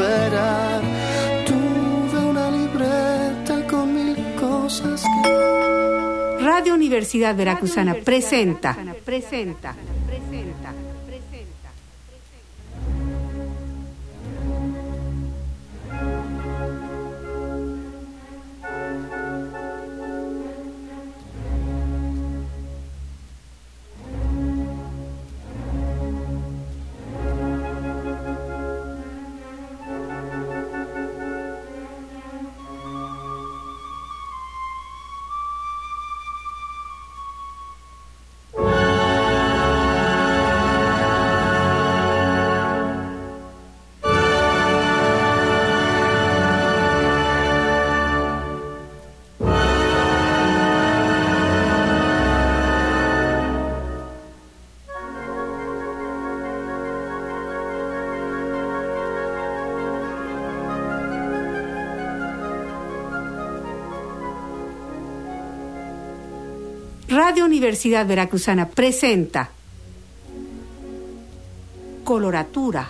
esperar. Tuve una libreta con 1000 cosas que... Radio Universidad Veracruzana presenta. Radio Universidad Veracruzana presenta Coloratura,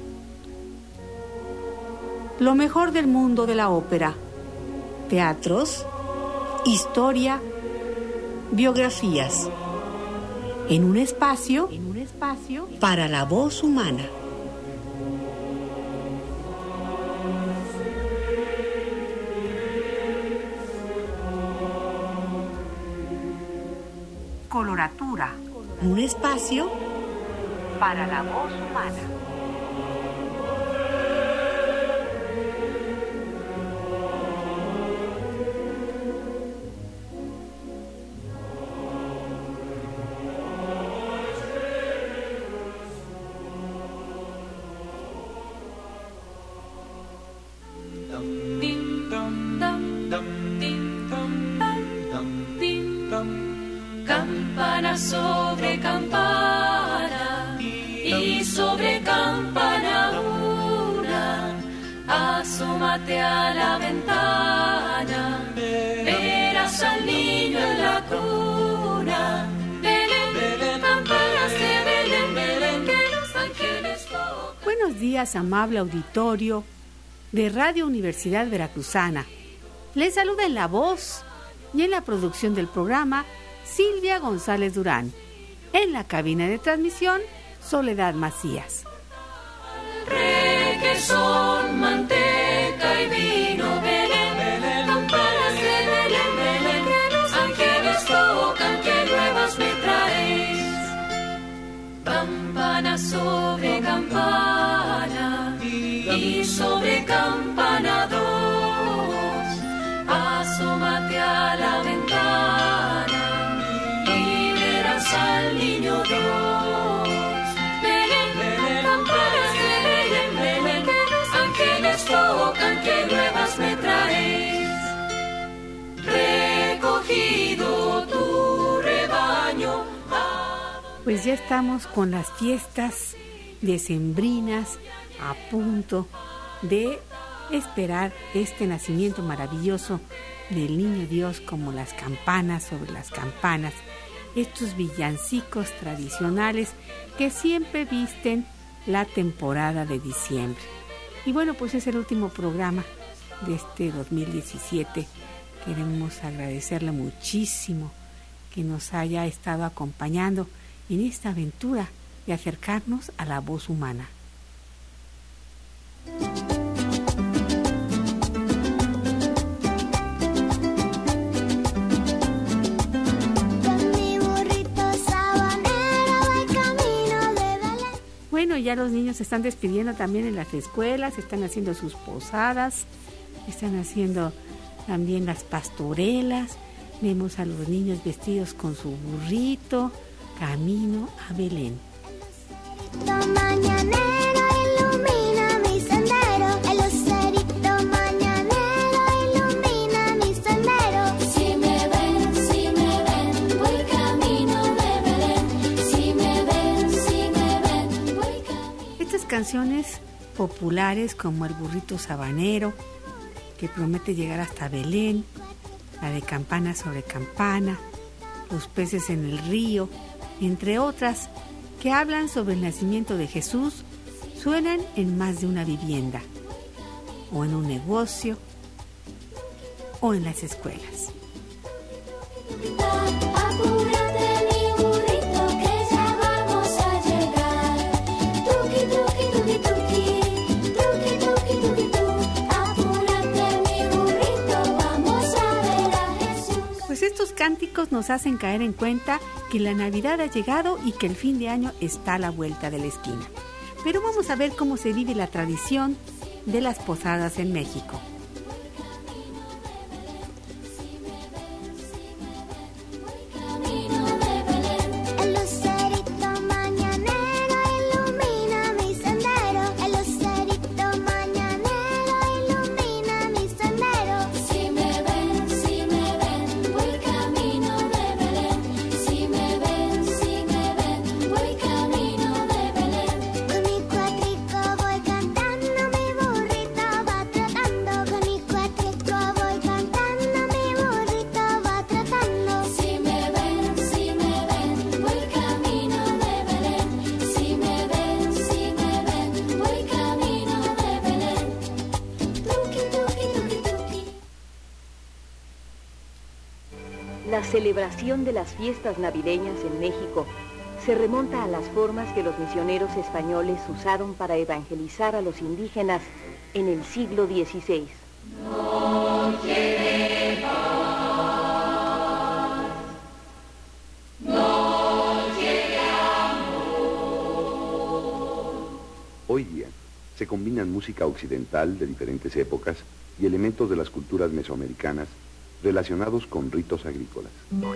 lo mejor del mundo de la ópera, teatros, historia, biografías, en un espacio para la voz humana. Coloratura, un espacio para la voz humana. Campana sobre campana y sobre campana una, asómate a la ventana, verás al niño en la cuna. Belén, Belén, campanas de Belén, Belén, que los ángeles tocan. Buenos días, amable auditorio de Radio Universidad Veracruzana. Les saluda en la voz y en la producción del programa Silvia González Durán. En la cabina de transmisión, Soledad Macías. Requesón, manteca y vino, Belén, Belén, campanas de Belén, Belén, que los ángeles tocan, que nuevas me traéis. Campana sobre campana y sobre campana dos, asómate a la ventana, al niño Dios. Belén, Belén, campanas de Belén, Belén, que los ángeles tocan, que nuevas me traéis. Recogido tu rebaño. Pues ya estamos con las fiestas decembrinas a punto de esperar este nacimiento maravilloso del niño Dios, como las campanas sobre las campanas, estos villancicos tradicionales que siempre visten la temporada de diciembre. Y bueno, pues es el último programa de este 2017. Queremos agradecerle muchísimo que nos haya estado acompañando en esta aventura de acercarnos a la voz humana. Bueno, ya los niños se están despidiendo también en las escuelas, están haciendo sus posadas, están haciendo también las pastorelas. Vemos a los niños vestidos con su burrito, camino a Belén. Mañanero ilumina mi sendero, el lucerito mañanero ilumina mi sendero. Si me ven, voy camino de Belén. Si me ven, voy camino. Estas canciones populares como El burrito sabanero, que promete llegar hasta Belén, la de Campana sobre campana, Los peces en el río, entre otras, que hablan sobre el nacimiento de Jesús, suenan en más de una vivienda. o en un negocio o en las escuelas. Apúrate mi burrito que ya vamos a llegar. Tuki, tuki, tuki, tuki, tuki, tuki, tuki, tuki. Apúrate mi burrito, vamos a ver a Jesús. Pues estos cánticos nos hacen caer en cuenta que la Navidad ha llegado y que el fin de año está a la vuelta de la esquina. Pero vamos a ver cómo se vive la tradición de las posadas en México. El lucerito mañanero ilumina mi sendero. El lucerito mañanero ilumina mi sendero. Si me ven, voy camino de Belén. Si me ven, voy camino de Belén. Con mi cuatrico voy cantando, mi burrito va trotando. Con mi cuatrico voy cantando, mi burrito va trotando. Si me ven, voy camino de Belén. Si me ven, voy camino de Belén. Tuki, tuki, tuki, tuki. La celebración de las fiestas navideñas en México se remonta a las formas que los misioneros españoles usaron para evangelizar a los indígenas en el siglo XVI. Hoy día se combinan música occidental de diferentes épocas y elementos de las culturas mesoamericanas relacionados con ritos agrícolas.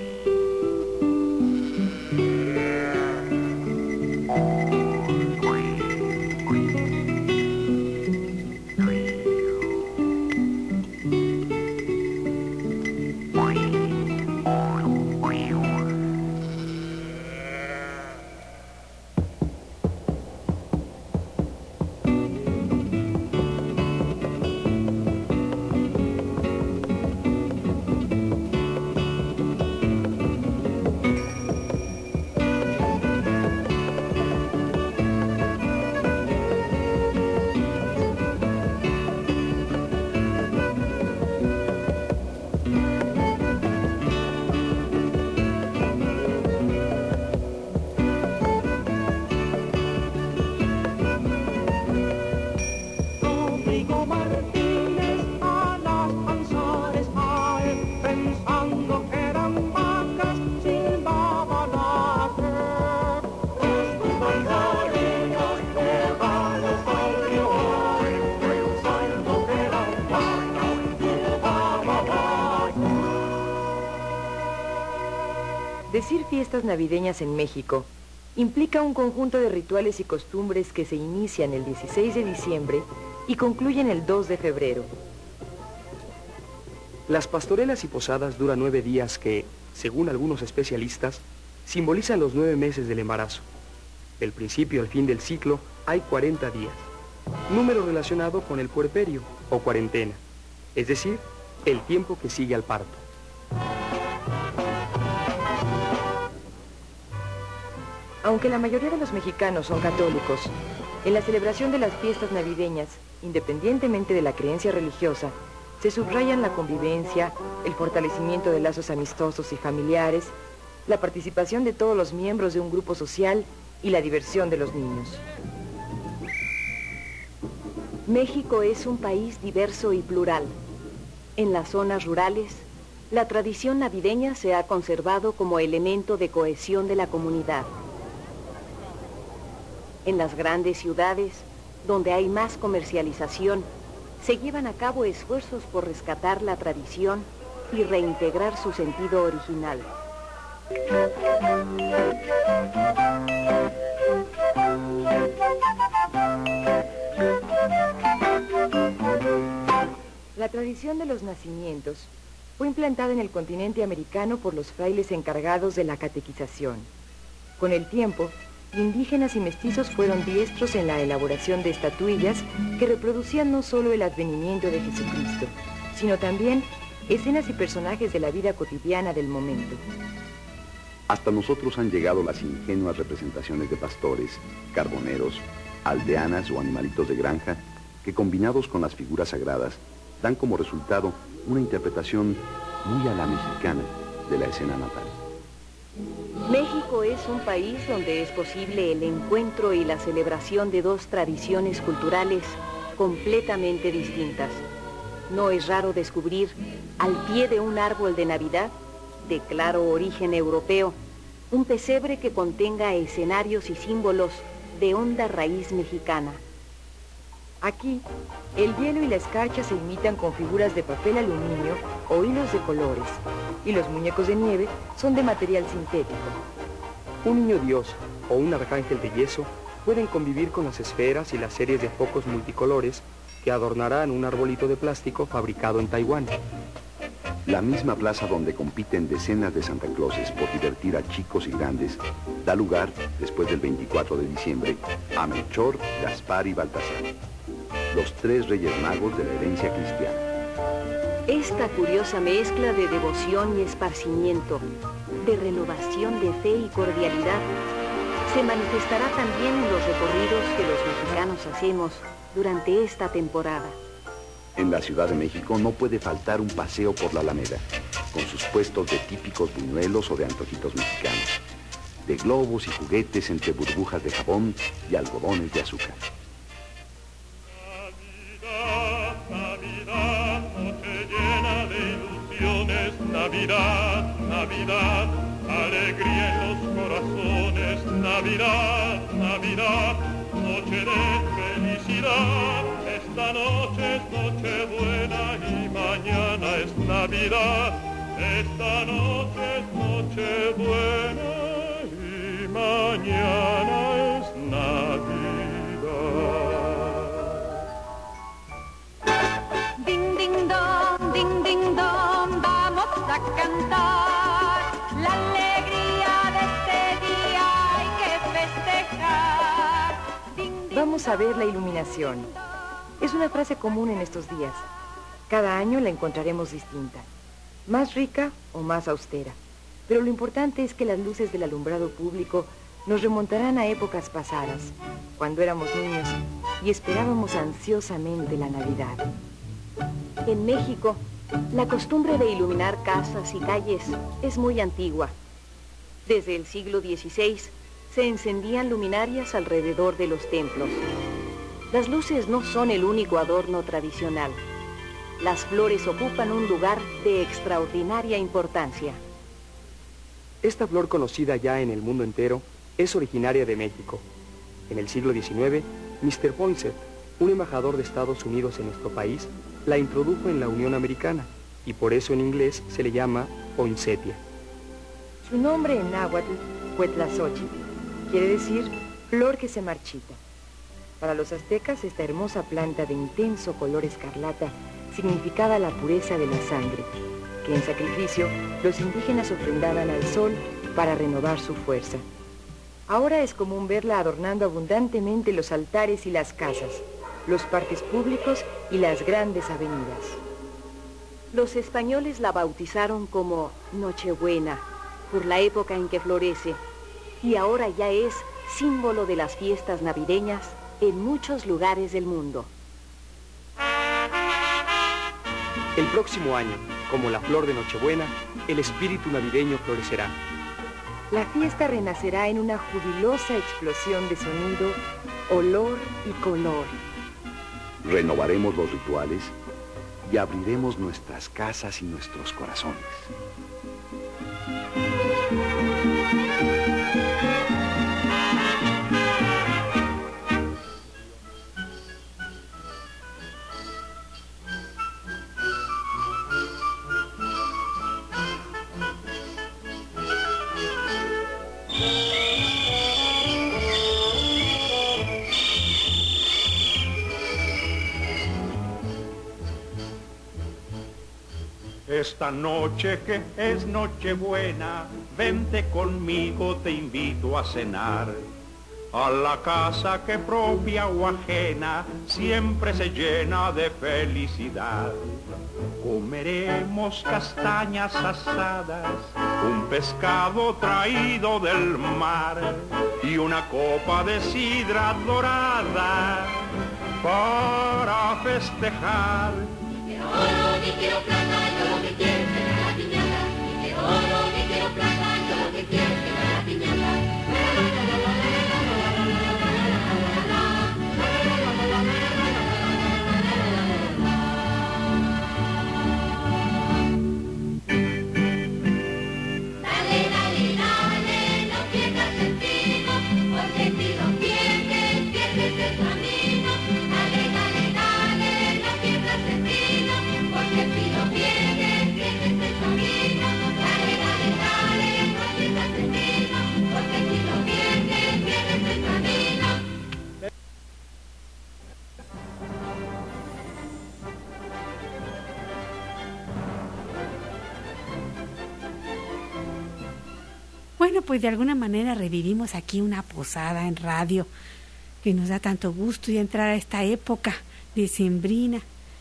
Rodrigo Martínez a las Anzares cae, pensando que eran vacas, silbaba la fe. Estos manzanitas llevan al río hoy, pensando que eran vacas, silbaba la fe. Decir fiestas navideñas en México implica un conjunto de rituales y costumbres que se inician el 16 de diciembre y concluyen el 2 de febrero. Las pastorelas y posadas duran 9 días que, según algunos especialistas, simbolizan los 9 meses del embarazo. Del principio al fin del ciclo hay 40 días, número relacionado con el puerperio o cuarentena, es decir, el tiempo que sigue al parto. Aunque la mayoría de los mexicanos son católicos, en la celebración de las fiestas navideñas, independientemente de la creencia religiosa, se subrayan la convivencia, el fortalecimiento de lazos amistosos y familiares, la participación de todos los miembros de un grupo social y la diversión de los niños. México es un país diverso y plural. En las zonas rurales, la tradición navideña se ha conservado como elemento de cohesión de la comunidad. En las grandes ciudades, donde hay más comercialización, se llevan a cabo esfuerzos por rescatar la tradición y reintegrar su sentido original. La tradición de los nacimientos fue implantada en el continente americano por los frailes encargados de la catequización. Con el tiempo, indígenas y mestizos fueron diestros en la elaboración de estatuillas que reproducían no solo el advenimiento de Jesucristo, sino también escenas y personajes de la vida cotidiana del momento. Hasta nosotros han llegado las ingenuas representaciones de pastores, carboneros, aldeanas o animalitos de granja que combinados con las figuras sagradas dan como resultado una interpretación muy a la mexicana de la escena natal. México es un país donde es posible el encuentro y la celebración de dos tradiciones culturales completamente distintas. No es raro descubrir al pie de un árbol de Navidad, de claro origen europeo, un pesebre que contenga escenarios y símbolos de honda raíz mexicana. Aquí, el hielo y la escarcha se imitan con figuras de papel aluminio o hilos de colores, y los muñecos de nieve son de material sintético. Un niño Dios o un arcángel de yeso pueden convivir con las esferas y las series de focos multicolores que adornarán un arbolito de plástico fabricado en Taiwán. La misma plaza donde compiten decenas de Santa Clauses por divertir a chicos y grandes, da lugar, después del 24 de diciembre, a Melchor, Gaspar y Baltasar, los tres reyes magos de la herencia cristiana. Esta curiosa mezcla de devoción y esparcimiento, de renovación de fe y cordialidad, se manifestará también en los recorridos que los mexicanos hacemos durante esta temporada. En la Ciudad de México no puede faltar un paseo por la Alameda, con sus puestos de típicos buñuelos o de antojitos mexicanos, de globos y juguetes entre burbujas de jabón y algodones de azúcar. Navidad, noche llena de ilusiones, Navidad, Navidad, alegría en los corazones, Navidad, Navidad, noche de felicidad, esta noche es noche buena y mañana es Navidad, esta noche es noche buena y mañana es Navidad. Ding, ding, dong, vamos a cantar. La alegría de este día hay que festejar. Vamos a ver la iluminación. Es una frase común en estos días. Cada año la encontraremos distinta, más rica o más austera. Pero lo importante es que las luces del alumbrado público nos remontarán a épocas pasadas, cuando éramos niños y esperábamos ansiosamente la Navidad. En México, la costumbre de iluminar casas y calles es muy antigua. Desde el siglo XVI se encendían luminarias alrededor de los templos. Las luces no son el único adorno tradicional. Las flores ocupan un lugar de extraordinaria importancia. Esta flor, conocida ya en el mundo entero, es originaria de México. En el siglo XIX, Mr. Poinsett, un embajador de Estados Unidos en nuestro país, la introdujo en la Unión Americana y por eso en inglés se le llama poinsettia. Su nombre en náhuatl, Cuetlaxochitl, quiere decir flor que se marchita. Para los aztecas, esta hermosa planta de intenso color escarlata significaba la pureza de la sangre, que en sacrificio los indígenas ofrendaban al sol para renovar su fuerza. Ahora es común verla adornando abundantemente los altares y las casas, los parques públicos y las grandes avenidas. Los españoles la bautizaron como Nochebuena, por la época en que florece, y ahora ya es símbolo de las fiestas navideñas en muchos lugares del mundo. El próximo año, como la flor de Nochebuena, el espíritu navideño florecerá. La fiesta renacerá en una jubilosa explosión de sonido, olor y color. Renovaremos los rituales y abriremos nuestras casas y nuestros corazones. Esta noche que es Nochebuena, vente conmigo, te invito a cenar. A la casa que propia o ajena siempre se llena de felicidad. Comeremos castañas asadas, un pescado traído del mar y una copa de sidra dorada. para festejar. Ni quiero oro, ni quiero plata, yo lo que quiero es que me la piñata. Ni quiero oro, ni quiero plata, yo lo que quiero es que me la piñata. Bueno, pues de alguna manera revivimos aquí una posada en radio que nos da tanto gusto y entrar a esta época decembrina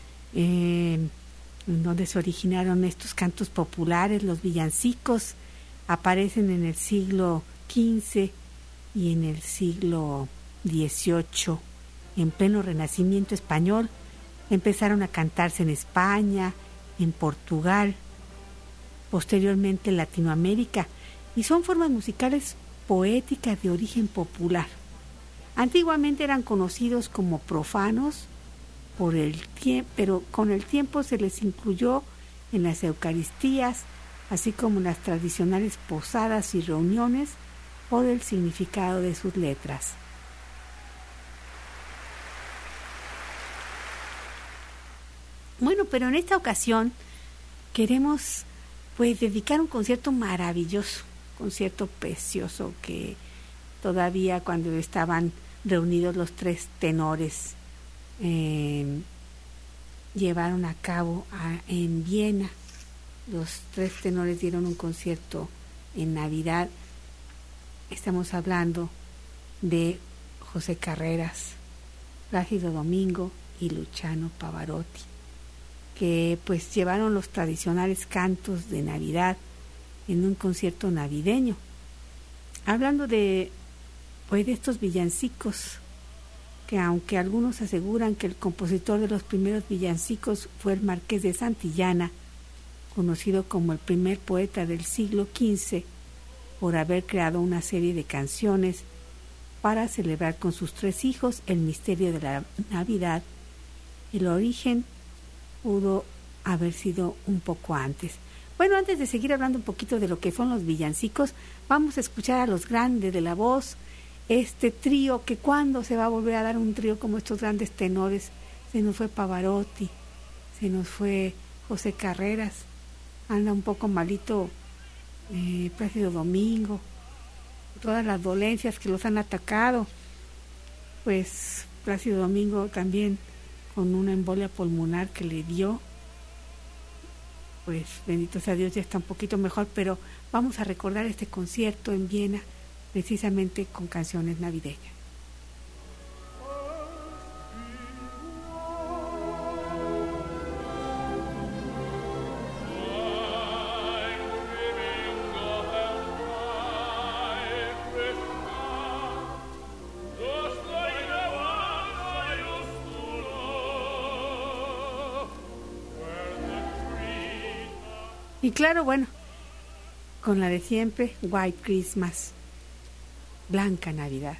donde se originaron estos cantos populares. Los villancicos aparecen en el siglo XV y en el siglo XVIII, en pleno Renacimiento español. Empezaron a cantarse en España, en Portugal, posteriormente en Latinoamérica, y son formas musicales poéticas de origen popular. Antiguamente eran conocidos como profanos, pero con el tiempo se les incluyó en las Eucaristías, así como en las tradicionales posadas y reuniones, por el significado de sus letras. Bueno, pero en esta ocasión queremos pues dedicar un concierto maravilloso, concierto precioso, que todavía cuando estaban reunidos los tres tenores llevaron a cabo en Viena. Los tres tenores dieron un concierto en Navidad. Estamos hablando de José Carreras, Plácido Domingo y Luciano Pavarotti, que pues llevaron los tradicionales cantos de Navidad en un concierto navideño. Hablando de estos villancicos, que aunque algunos aseguran que el compositor de los primeros villancicos fue el Marqués de Santillana, conocido como el primer poeta del siglo XV, por haber creado una serie de canciones para celebrar con sus tres hijos el misterio de la Navidad, el origen pudo haber sido un poco antes. Bueno, antes de seguir hablando un poquito de lo que son los villancicos, vamos a escuchar a los grandes de la voz, este trío, que cuándo se va a volver a dar un trío como estos grandes tenores. Se nos fue Pavarotti, se nos fue José Carreras, anda un poco malito Plácido Domingo, todas las dolencias que los han atacado, pues Plácido Domingo también con una embolia pulmonar que le dio, pues bendito sea Dios, ya está un poquito mejor, pero vamos a recordar este concierto en Viena precisamente con canciones navideñas. Y claro, bueno, con la de siempre, White Christmas, Blanca Navidad.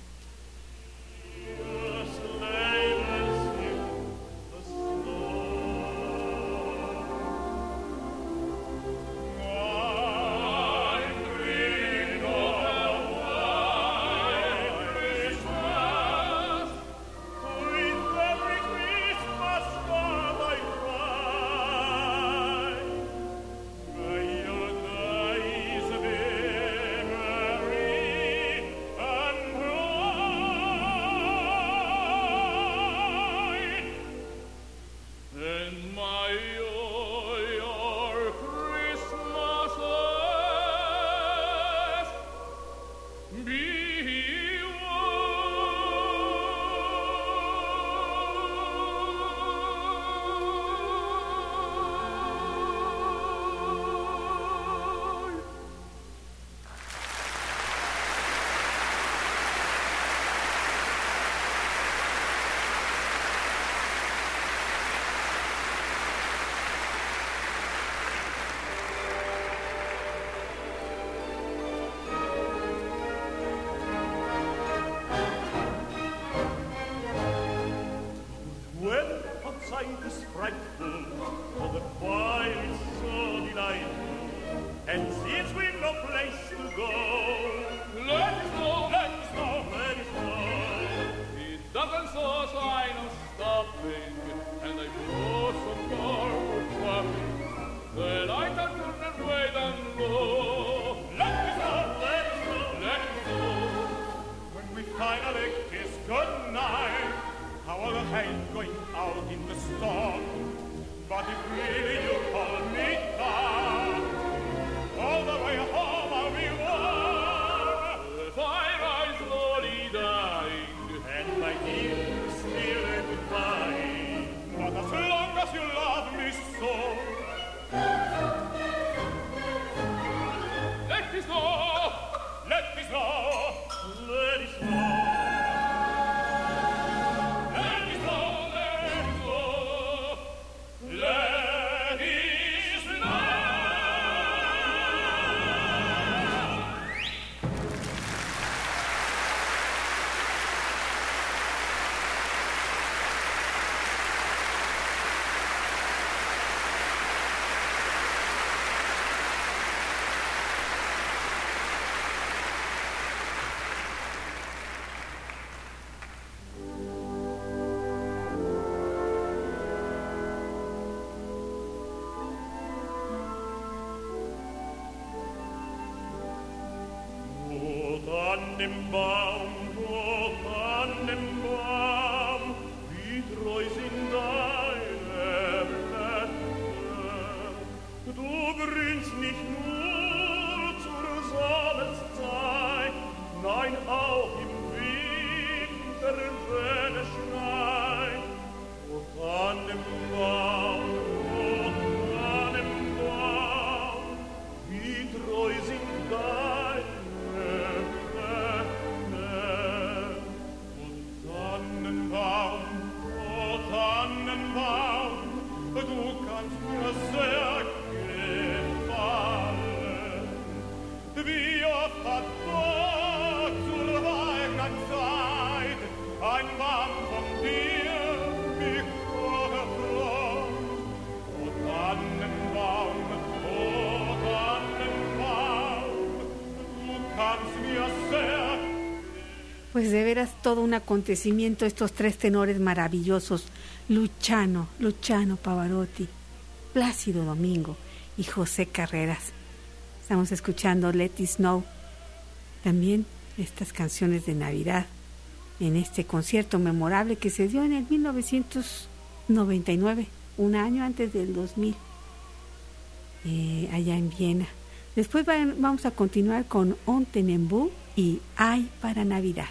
sight is frightful, for the while is so delightful, and since we've no place to go, let us go, let us go, let us go. It doesn't so I no stopping, and I go so far for swapping, that I can turn and wait and low. Let us go, let us go, let us go. When we finally kiss goodnight, our hand going out in the storm, but if really you hold me down, all the way home I'll be warm. The fire is slowly dying, and my dear, still goodbye. But as long as you love me so, let me know, let me know, let me know. Tannenbaum, oh Tannenbaum, wie treu sind deine Blätter. Du grünst nicht nur zur Sommerszeit, nein auch im Winter, wenn es schneit. Oh Tannenbaum, wie treu sind deine Tannenbaum, du kannst mir sehr gefallen. Wie oft hat Gott zur Weihnachtszeit ein Mann von dir mich vorgeträumt. O Tannenbaum, du kannst mir sehr. Pues de veras todo un acontecimiento estos tres tenores maravillosos, Luciano Pavarotti, Plácido Domingo y José Carreras. Estamos escuchando Let It Snow, también estas canciones de Navidad en este concierto memorable que se dio en el 1999, un año antes del 2000, allá en Viena. Después vamos a continuar con On Tenembú y Ay para Navidad.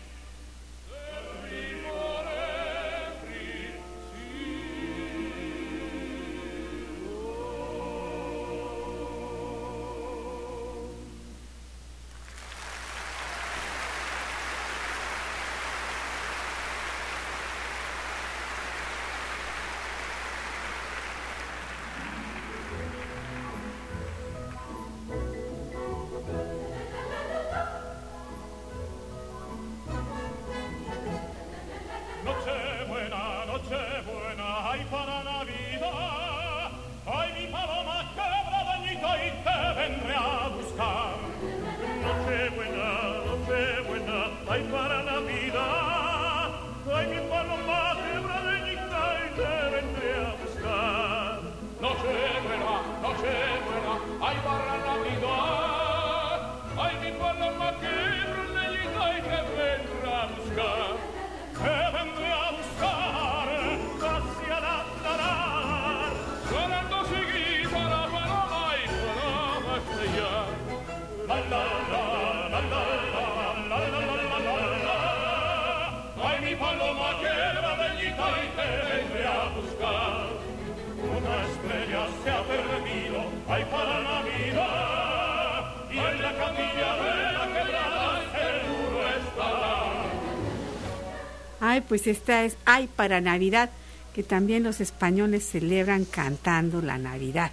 Ay, pues esta es Ay para Navidad, que también los españoles celebran cantando la Navidad.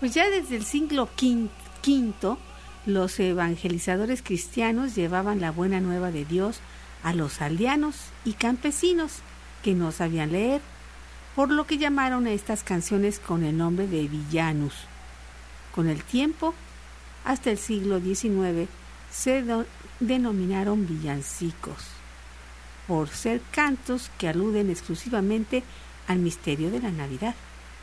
Pues ya desde el siglo V, los evangelizadores cristianos llevaban la buena nueva de Dios a los aldeanos y campesinos que no sabían leer, por lo que llamaron a estas canciones con el nombre de villanos. Con el tiempo, hasta el siglo XIX, se denominaron villancicos, por ser cantos que aluden exclusivamente al misterio de la Navidad.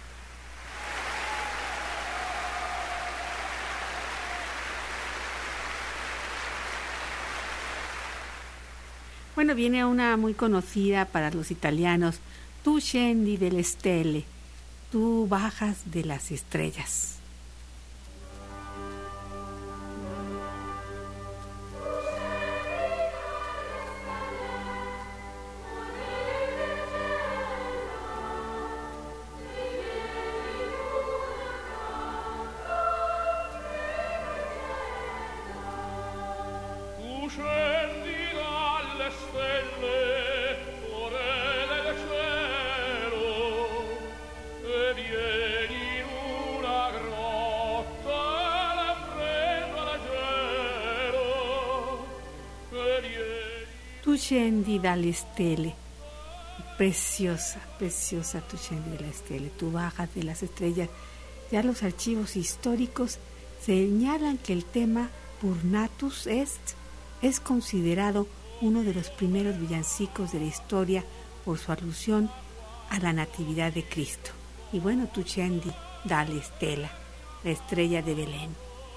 Bueno, viene una muy conocida para los italianos, Tu scendi delle stelle, tú bajas de las estrellas. Tu scendi dalle stelle, ore del cielo, e vieni in una grotta al freddo leggero, e vieni... Tu scendi dalle stelle, preciosa, preciosa Tu scendi dalle stelle, tú bajas de las estrellas. Ya los archivos históricos señalan que el tema Purnatus Est es considerado uno de los primeros villancicos de la historia por su alusión a la Natividad de Cristo. Y bueno, Tu scendi dalle stelle, la estrella de Belén.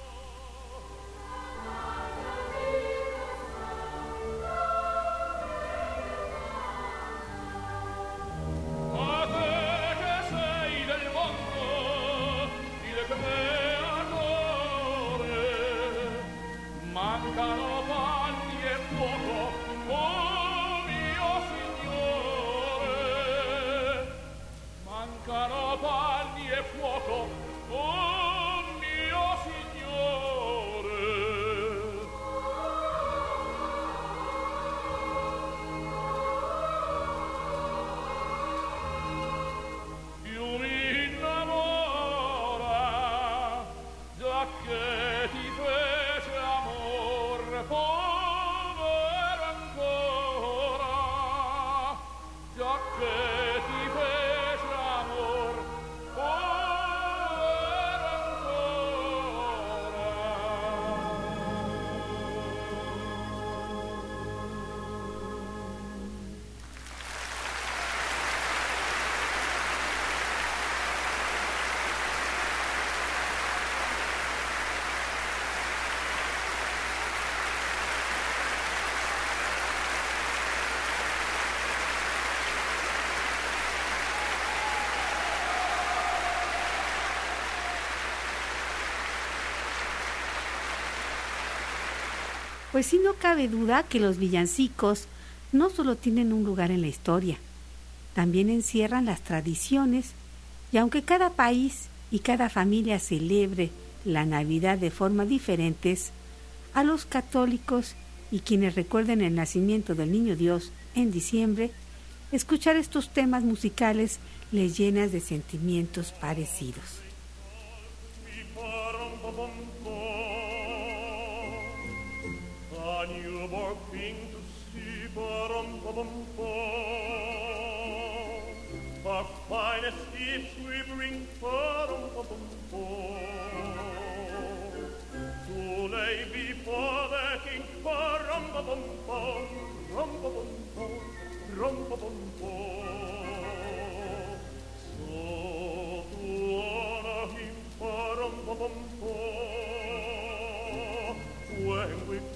A te che sei del mondo, il creatore, mancano panni e fuoco, oh mio Signore, mancano panni e fuoco, oh mio Signore. Più mi innamora, già che ti fece amor, povero ancora, già che ti fece amor, povero ancora. Pues sí, no cabe duda que los villancicos no solo tienen un lugar en la historia, también encierran las tradiciones, y aunque cada país y cada familia celebre la Navidad de forma diferentes, a los católicos y quienes recuerden el nacimiento del Niño Dios en diciembre, escuchar estos temas musicales les llena de sentimientos parecidos. A newborn king to see, pa-rum-pa-bum-pa. Our finest gifts we bring, pa-rum-pa-bum-pa. To lay before the king, pa-rum-pa-bum-pa, rum-pa-bum-pa, rum-pa-bum-pa. So to honor him, pa-rum-pa-bum-pa, when we come.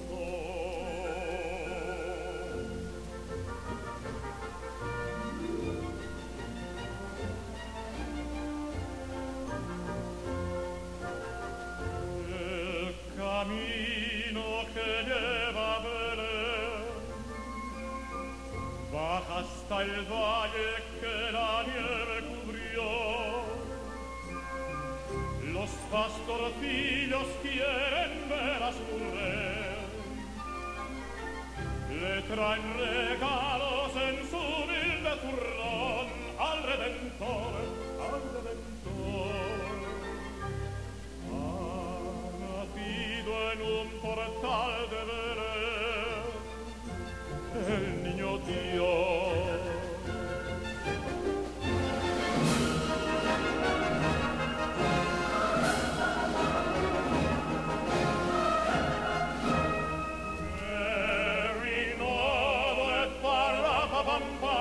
El camino que lleva a Belén baja hasta el valle que la nieve cubrió. Los pastorcillos quieren ver a su rey, le traen regalos en su humilde zurrón al Redentor, al Redentor. un portal de Belén, el niño Dios. Very noble parapapampa,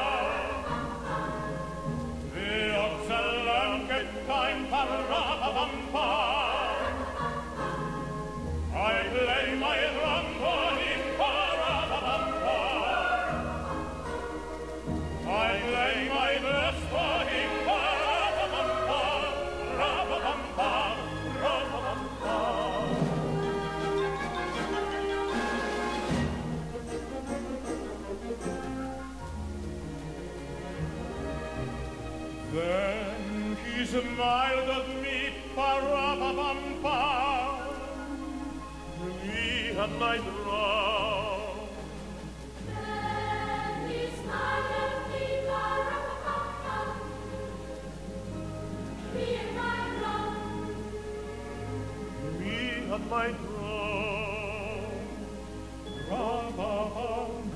the ox and lamb get time parapapampa. I play my drum for him, parapapampa. I play my best for him, parapapampa, rapapampa, rapapampa. Then he smiled at me, parapapampa. Me and my drum. Then he smiled at me, parapapam, me and my drum. Me and my drum. Ra-ba-bam.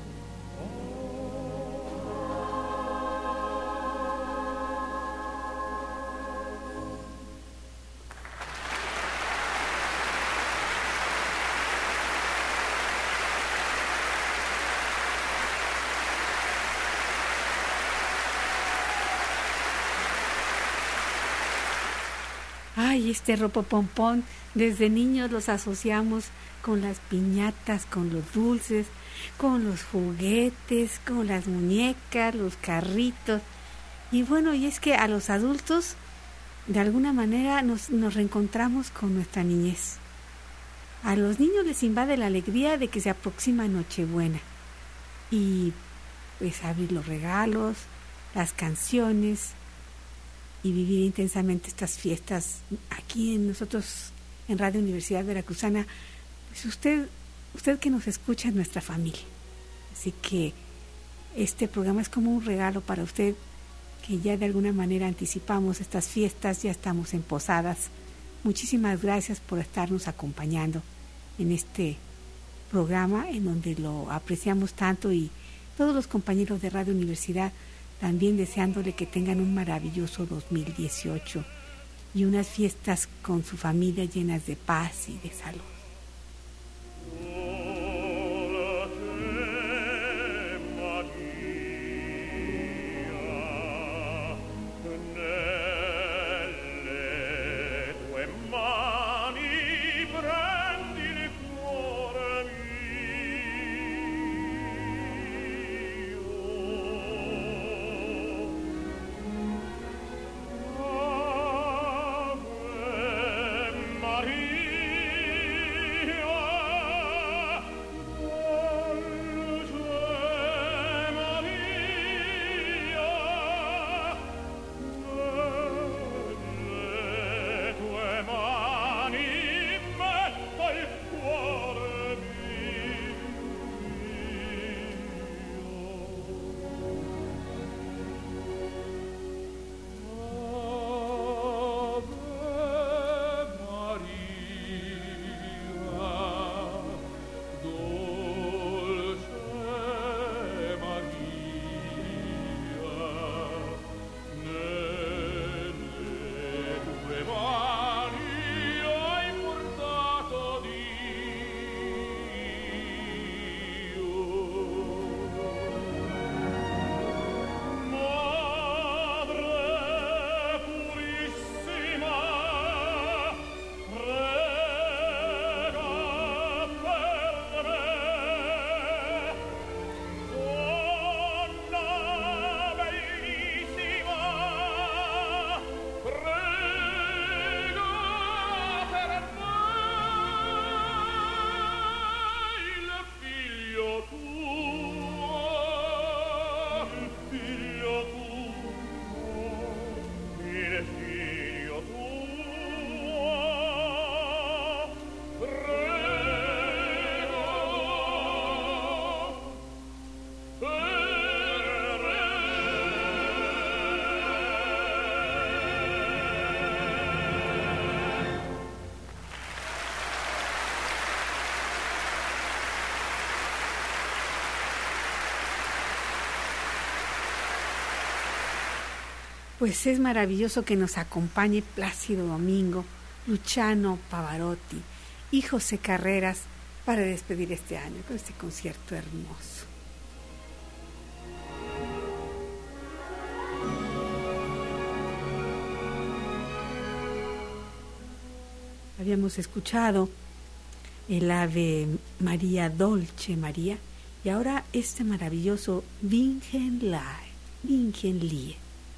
Ay, este ropopompón, desde niños los asociamos con las piñatas, con los dulces, con los juguetes, con las muñecas, los carritos. Y bueno, y es que a los adultos, de alguna manera, nos reencontramos con nuestra niñez. A los niños les invade la alegría de que se aproxima Nochebuena. Y pues abrir los regalos, las canciones y vivir intensamente estas fiestas aquí en nosotros en Radio Universidad Veracruzana. Pues usted que nos escucha es nuestra familia. Así que este programa es como un regalo para usted, que ya de alguna manera anticipamos estas fiestas, ya estamos en posadas. Muchísimas gracias por estarnos acompañando en este programa en donde lo apreciamos tanto, y todos los compañeros de Radio Universidad también deseándole que tengan un maravilloso 2018 y unas fiestas con su familia llenas de paz y de salud. Maria. Pues es maravilloso que nos acompañe Plácido Domingo, Luciano Pavarotti y José Carreras para despedir este año con este concierto hermoso. Habíamos escuchado el Ave María Dolce María y ahora este maravilloso Vingen Lie.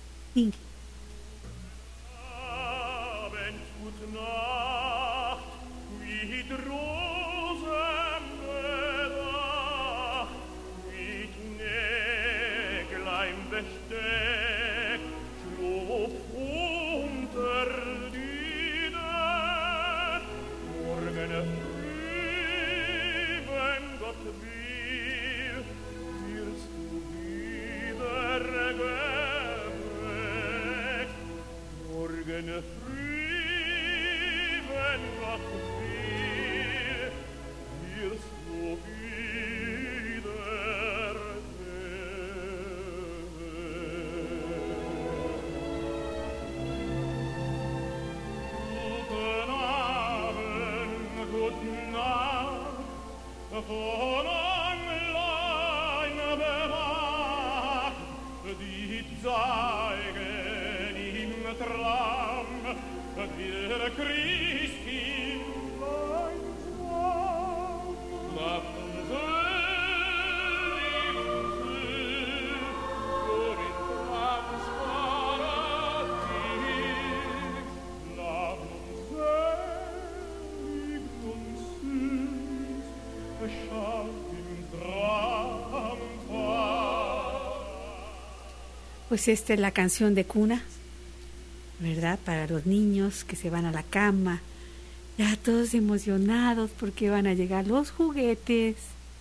Pues esta es la canción de cuna, ¿verdad? Para los niños que se van a la cama, ya todos emocionados porque van a llegar los juguetes.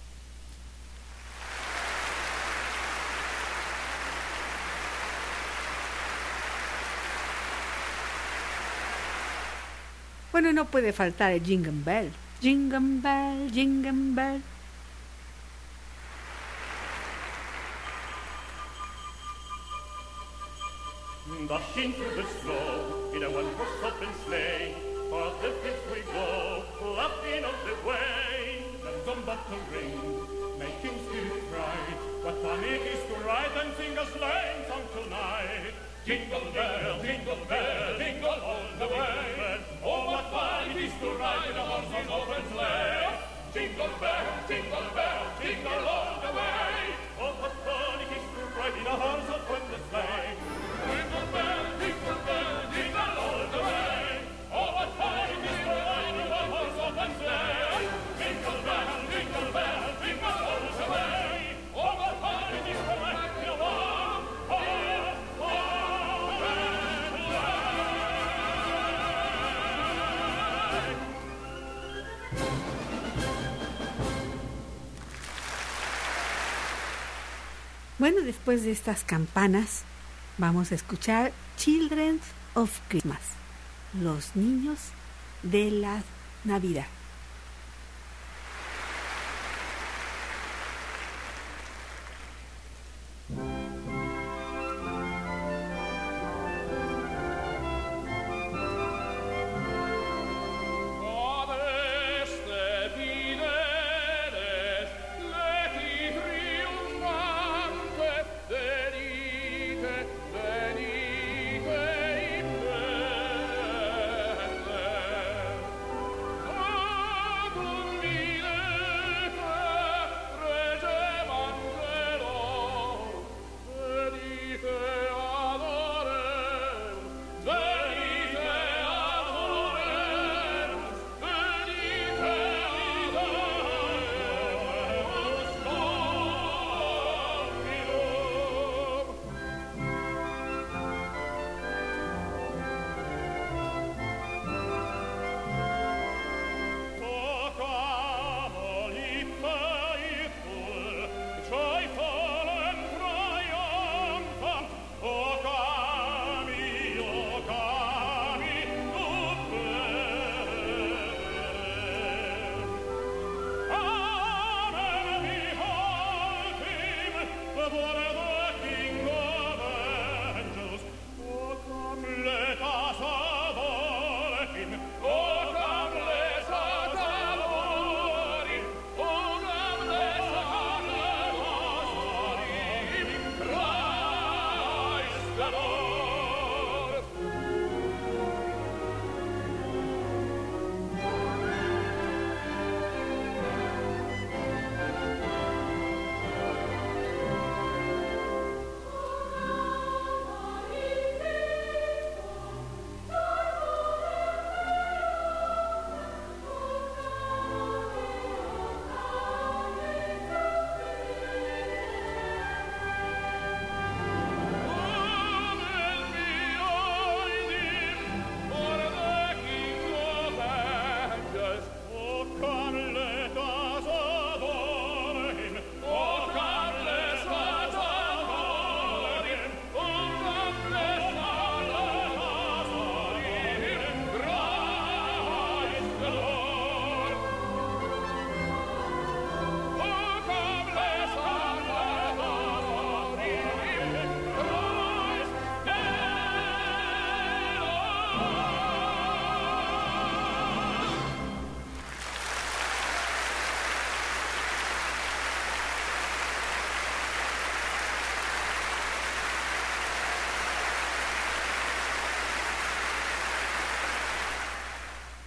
Bueno, no puede faltar el Jingle Bell. Jingle Bell, Jingle Bell. Dashing through the snow in a one-horse open sleigh, o'er the fields we go, laughing on the way. Bells on bottom ring, making spirits bright. What fun it is to ride and sing a sleighing song tonight. Jingle bell, jingle all the way. Oh, what fun it is to ride in a one-horse open sleigh. Jingle bell, jingle all the way. Oh, what fun it is to ride in a horse open sleigh. Jingle bell, jingle all the way. Oh, what fun it is to ride in a horse open sleigh. Jingle bell, jingle all the way. Oh, what fun it is to ride in a horse open sleigh. Bueno, después de estas campanas, vamos a escuchar Children of Christmas, los niños de la Navidad. Oh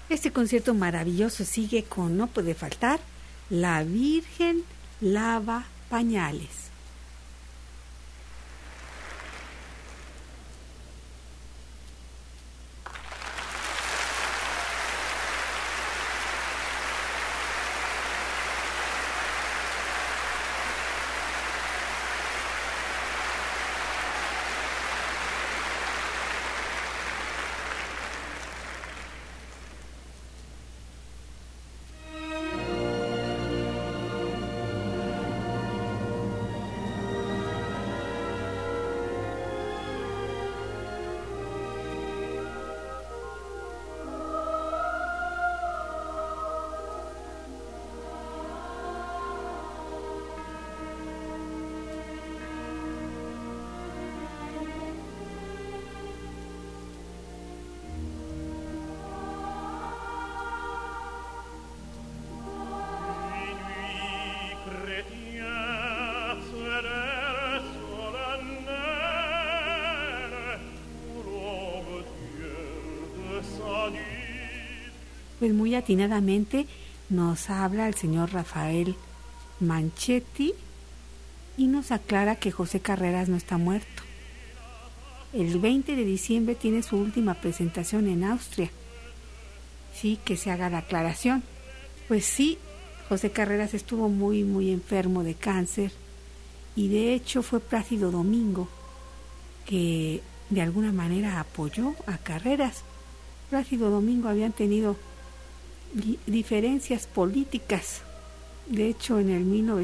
Este concierto maravilloso sigue con, no puede faltar, La Virgen lava pañales. Pues muy atinadamente nos habla el señor Rafael Manchetti y nos aclara que José Carreras no está muerto. El 20 de diciembre tiene su última presentación en Austria. Sí, que se haga la aclaración. Pues sí, José Carreras estuvo muy enfermo de cáncer y de hecho fue Plácido Domingo que de alguna manera apoyó a Carreras. Plácido Domingo habían tenido diferencias políticas. De hecho, en el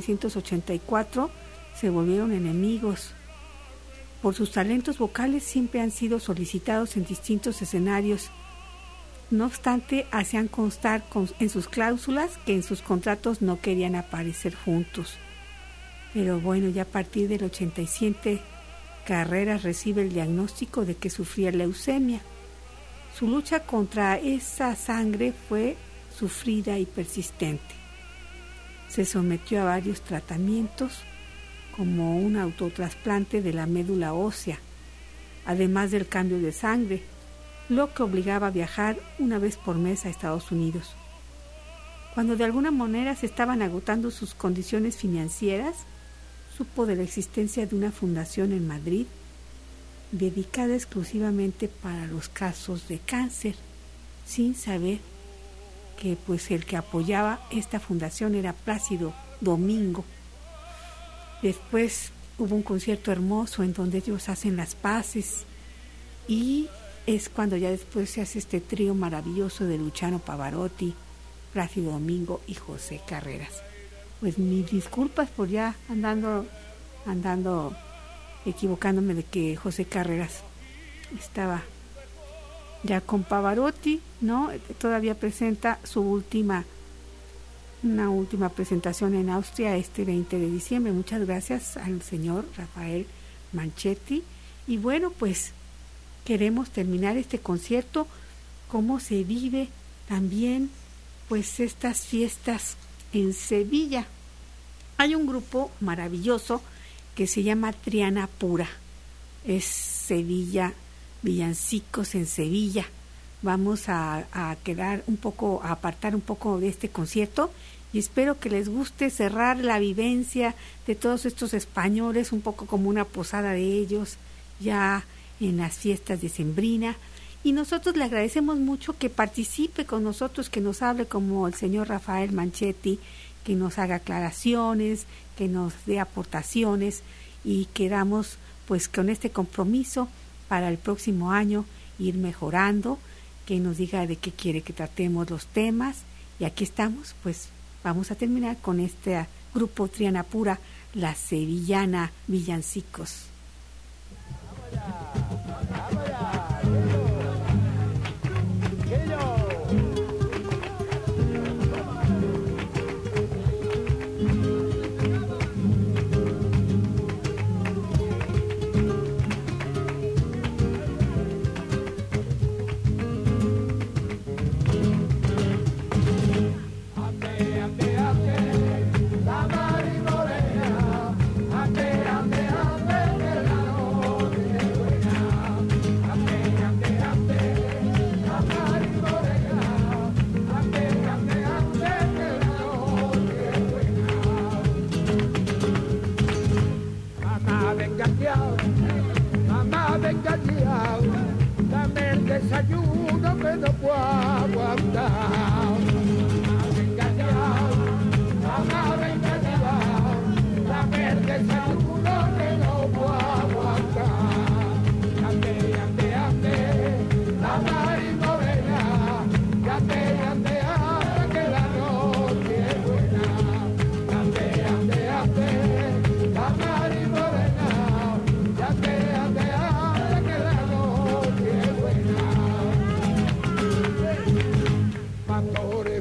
1984 se volvieron enemigos. Por sus talentos vocales siempre han sido solicitados en distintos escenarios. No obstante, hacían constar en sus cláusulas que en sus contratos no querían aparecer juntos. Pero bueno, ya a partir del 87, Carreras recibe el diagnóstico de que sufría leucemia. Su lucha contra esa sangre fue sufrida y persistente. Se sometió a varios tratamientos, como un autotrasplante de la médula ósea, además del cambio de sangre, lo que obligaba a viajar una vez por mes a Estados Unidos. Cuando de alguna manera se estaban agotando sus condiciones financieras, supo de la existencia de una fundación en Madrid dedicada exclusivamente para los casos de cáncer, sin saber que pues el que apoyaba esta fundación era Plácido Domingo. Después hubo un concierto hermoso en donde ellos hacen las paces y es cuando ya después se hace este trío maravilloso de Luciano Pavarotti, Plácido Domingo y José Carreras. Pues mis disculpas por ya andando equivocándome de que José Carreras estaba ya con Pavarotti, ¿no? Todavía presenta una última presentación en Austria este 20 de diciembre. Muchas gracias al señor Rafael Manchetti. Y bueno, pues queremos terminar este concierto, cómo se vive también pues estas fiestas en Sevilla. Hay un grupo maravilloso que se llama Triana Pura. Es Sevilla, villancicos en Sevilla. Vamos a apartar un poco de este concierto y espero que les guste cerrar la vivencia de todos estos españoles, un poco como una posada de ellos ya en las fiestas decembrinas. Y nosotros le agradecemos mucho que participe con nosotros, que nos hable como el señor Rafael Manchetti, que nos haga aclaraciones, que nos dé aportaciones y quedamos pues con este compromiso para el próximo año ir mejorando, que nos diga de qué quiere que tratemos los temas. Y aquí estamos, pues vamos a terminar con este grupo Triana Pura, la sevillana Villancicos. La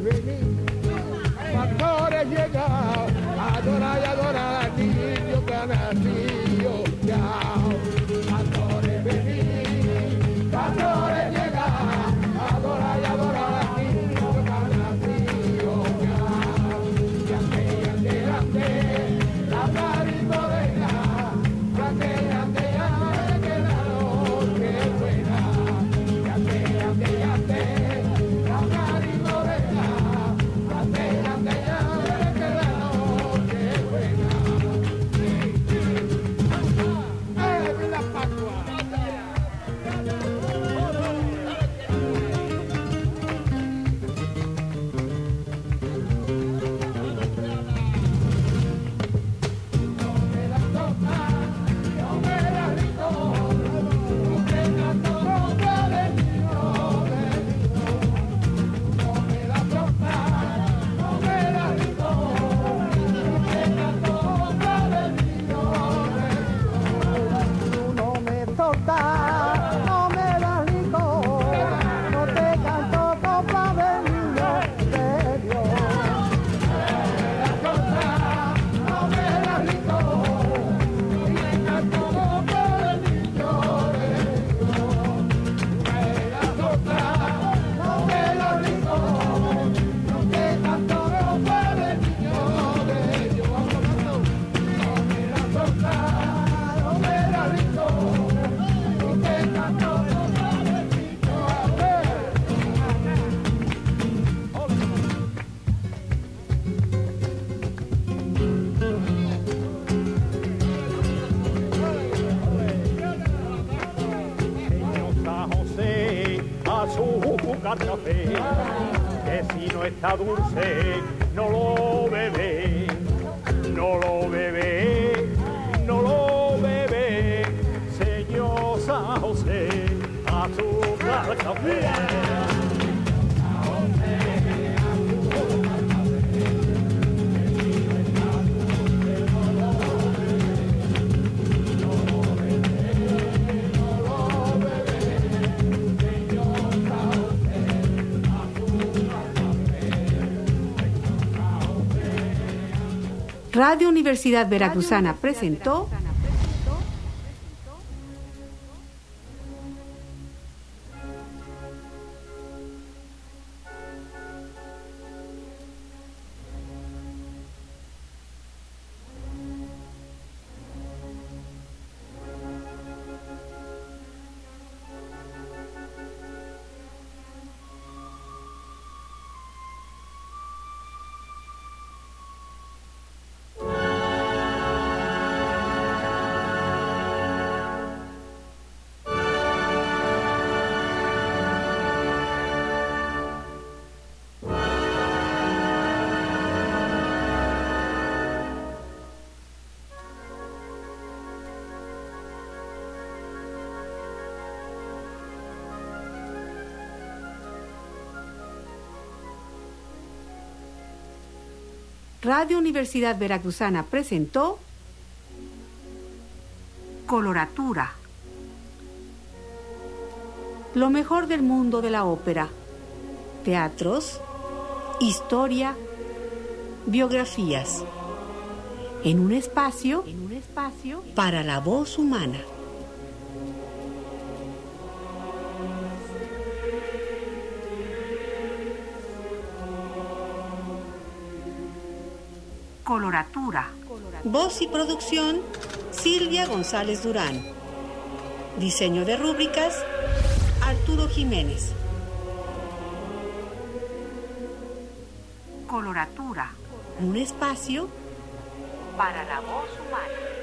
venir. Pastores llegados, adora y adora al niño canacillo, chao. Pastores venir, pastores llegados, adora y adora al niño canacillo, chao. Y ande, ande, ande, la marimorena, ande, ande, ande, que la noche es buena. Y ande, ande, ande, la marimorena, ande, ande, ande, que la noche es buena. ¡Viva Pascua! No me solta, no me das licor, no te canto copa de niño de Dios. No me das licor, no te canto copa de niño de Dios. No me das licor, no te canto copa de niño de Dios. No me das solta, no me das licor, no te canto copa de niño de Dios. Señor San José, azúcar café, que si no está dulce, no lo bebe, no lo bebe, no lo bebe. Señor San José, azúcar café. Radio Universidad Veracruzana presentó Radio Universidad Veracruzana presentó Coloratura, lo mejor del mundo de la ópera, teatros, historia, biografías, en un espacio para la voz humana. Coloratura. Voz y producción, Silvia González Durán. Diseño de rúbricas, Arturo Jiménez. Coloratura. Un espacio para la voz humana.